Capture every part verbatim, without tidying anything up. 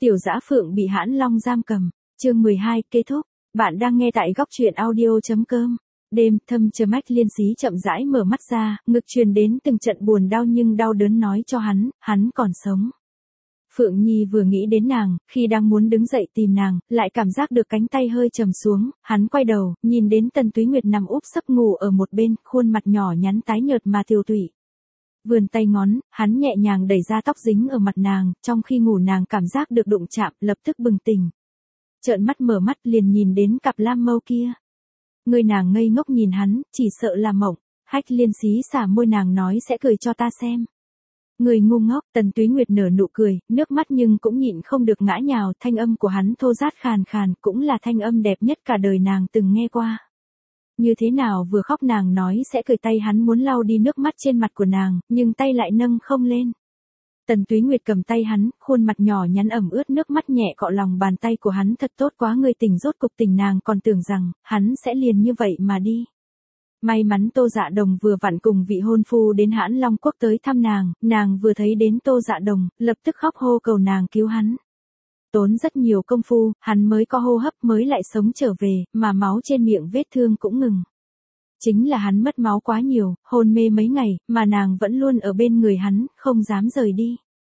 Tiểu Dã Phượng bị Hãn Long giam cầm, chương mười hai kết thúc. Bạn đang nghe tại góc truyện audio.com. Đêm, Thâm Chờ Mách Liên Xí chậm rãi mở mắt ra, ngực truyền đến từng trận buồn đau nhưng đau đớn nói cho hắn, hắn còn sống. Phượng Nhi vừa nghĩ đến nàng, khi đang muốn đứng dậy tìm nàng, lại cảm giác được cánh tay hơi trầm xuống, hắn quay đầu, nhìn đến Tần Túy Nguyệt nằm úp sấp ngủ ở một bên, khuôn mặt nhỏ nhắn tái nhợt mà tiều tụy. Vươn tay ngón, hắn nhẹ nhàng đẩy ra tóc dính ở mặt nàng, trong khi ngủ nàng cảm giác được đụng chạm, lập tức bừng tỉnh. Trợn mắt mở mắt liền nhìn đến cặp lam mâu kia. Người nàng ngây ngốc nhìn hắn, chỉ sợ là mộng. Hách Liên Xí xả môi nàng nói sẽ cười cho ta xem. Người ngu ngốc, Tần Túy Nguyệt nở nụ cười, nước mắt nhưng cũng nhịn không được ngã nhào, thanh âm của hắn thô rát khàn khàn, cũng là thanh âm đẹp nhất cả đời nàng từng nghe qua. Như thế nào vừa khóc nàng nói sẽ cười, tay hắn muốn lau đi nước mắt trên mặt của nàng, nhưng tay lại nâng không lên. Tần Túy Nguyệt cầm tay hắn, khuôn mặt nhỏ nhắn ẩm ướt nước mắt nhẹ cọ lòng bàn tay của hắn, thật tốt quá, người tỉnh rốt cục tỉnh, nàng còn tưởng rằng, hắn sẽ liền như vậy mà đi. May mắn Tô Dạ Đồng vừa vặn cùng vị hôn phu đến Hãn Long Quốc tới thăm nàng, nàng vừa thấy đến Tô Dạ Đồng, lập tức khóc hô cầu nàng cứu hắn. Tốn rất nhiều công phu, hắn mới có hô hấp mới lại sống trở về, mà máu trên miệng vết thương cũng ngừng. Chính là hắn mất máu quá nhiều, hôn mê mấy ngày, mà nàng vẫn luôn ở bên người hắn, không dám rời đi.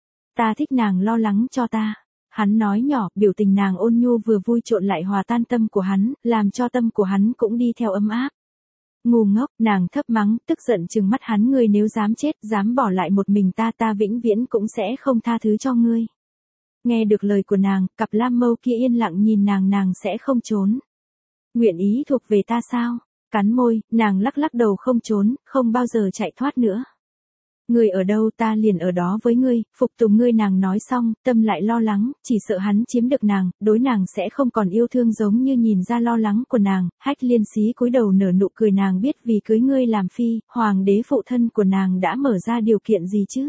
Ta thích nàng lo lắng cho ta. Hắn nói nhỏ, biểu tình nàng ôn nhu vừa vui trộn lại hòa tan tâm của hắn, làm cho tâm của hắn cũng đi theo ấm áp. Ngu ngốc, nàng thấp mắng, tức giận trừng mắt hắn, ngươi nếu dám chết, dám bỏ lại một mình ta, ta vĩnh viễn cũng sẽ không tha thứ cho ngươi. Nghe được lời của nàng, cặp lam mâu kia yên lặng nhìn nàng, nàng sẽ không trốn. Nguyện ý thuộc về ta sao? Cắn môi, nàng lắc lắc đầu, không trốn, không bao giờ chạy thoát nữa. Ngươi ở đâu ta liền ở đó với ngươi, phục tùng ngươi, nàng nói xong, tâm lại lo lắng, chỉ sợ hắn chiếm được nàng, đối nàng sẽ không còn yêu thương giống như nhìn ra lo lắng của nàng. Hách Liên Xí cúi đầu nở nụ cười, nàng biết vì cưới ngươi làm phi, hoàng đế phụ thân của nàng đã mở ra điều kiện gì chứ?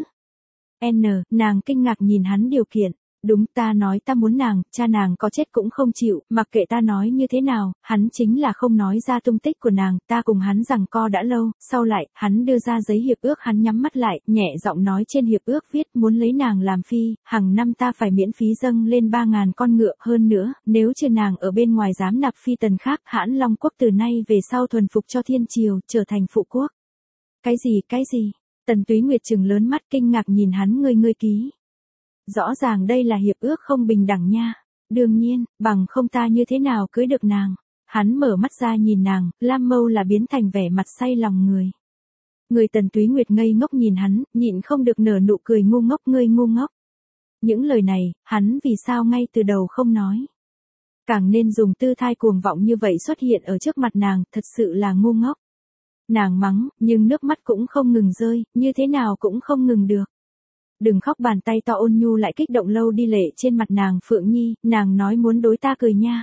N, nàng kinh ngạc nhìn hắn, điều kiện. Đúng, ta nói ta muốn nàng, cha nàng có chết cũng không chịu, mặc kệ ta nói như thế nào, hắn chính là không nói ra tung tích của nàng, ta cùng hắn giằng co đã lâu, sau lại, hắn đưa ra giấy hiệp ước, hắn nhắm mắt lại, nhẹ giọng nói trên hiệp ước viết muốn lấy nàng làm phi, hàng năm ta phải miễn phí dâng lên ba ngàn con ngựa, hơn nữa, nếu chưa nàng ở bên ngoài dám nạp phi tần khác, Hãn Long Quốc từ nay về sau thuần phục cho thiên triều, trở thành phụ quốc. Cái gì, cái gì? Tần Túy Nguyệt trừng lớn mắt kinh ngạc nhìn hắn, ngươi ngươi ký. Rõ ràng đây là hiệp ước không bình đẳng nha. Đương nhiên, bằng không ta như thế nào cưới được nàng. Hắn mở mắt ra nhìn nàng, lam mâu là biến thành vẻ mặt say lòng người. Người Tần Túy Nguyệt ngây ngốc nhìn hắn, nhịn không được nở nụ cười, ngu ngốc, ngươi ngu ngốc. Những lời này, hắn vì sao ngay từ đầu không nói. Càng nên dùng tư thái cuồng vọng như vậy xuất hiện ở trước mặt nàng, thật sự là ngu ngốc. Nàng mắng, nhưng nước mắt cũng không ngừng rơi, như thế nào cũng không ngừng được. Đừng khóc, bàn tay to ôn nhu lại kích động lâu đi lệ trên mặt nàng. Phượng Nhi, nàng nói muốn đối ta cười nha.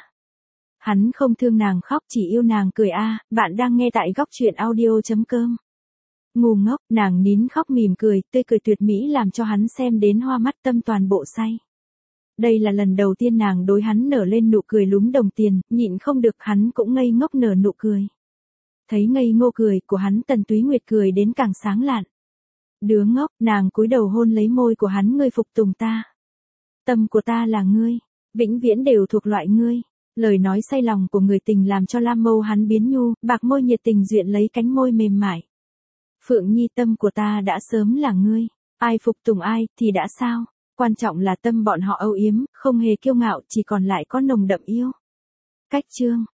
Hắn không thương nàng khóc, chỉ yêu nàng cười a. À, bạn đang nghe tại góc truyện audio.com. Ngu ngốc, nàng nín khóc mỉm cười, tươi cười tuyệt mỹ làm cho hắn xem đến hoa mắt, tâm toàn bộ say. Đây là lần đầu tiên nàng đối hắn nở lên nụ cười lúm đồng tiền, nhịn không được hắn cũng ngây ngốc nở nụ cười. Thấy ngây ngô cười của hắn, Tần Túy Nguyệt cười đến càng sáng lạn. Đứa ngốc, nàng cúi đầu hôn lấy môi của hắn, ngươi phục tùng ta. Tâm của ta là ngươi, vĩnh viễn đều thuộc loại ngươi. Lời nói say lòng của người tình làm cho lam mâu hắn biến nhu, bạc môi nhiệt tình duyện lấy cánh môi mềm mại. Phượng Nhi, tâm của ta đã sớm là ngươi, ai phục tùng ai thì đã sao, quan trọng là tâm bọn họ âu yếm, không hề kiêu ngạo, chỉ còn lại có nồng đậm yêu. Cách chương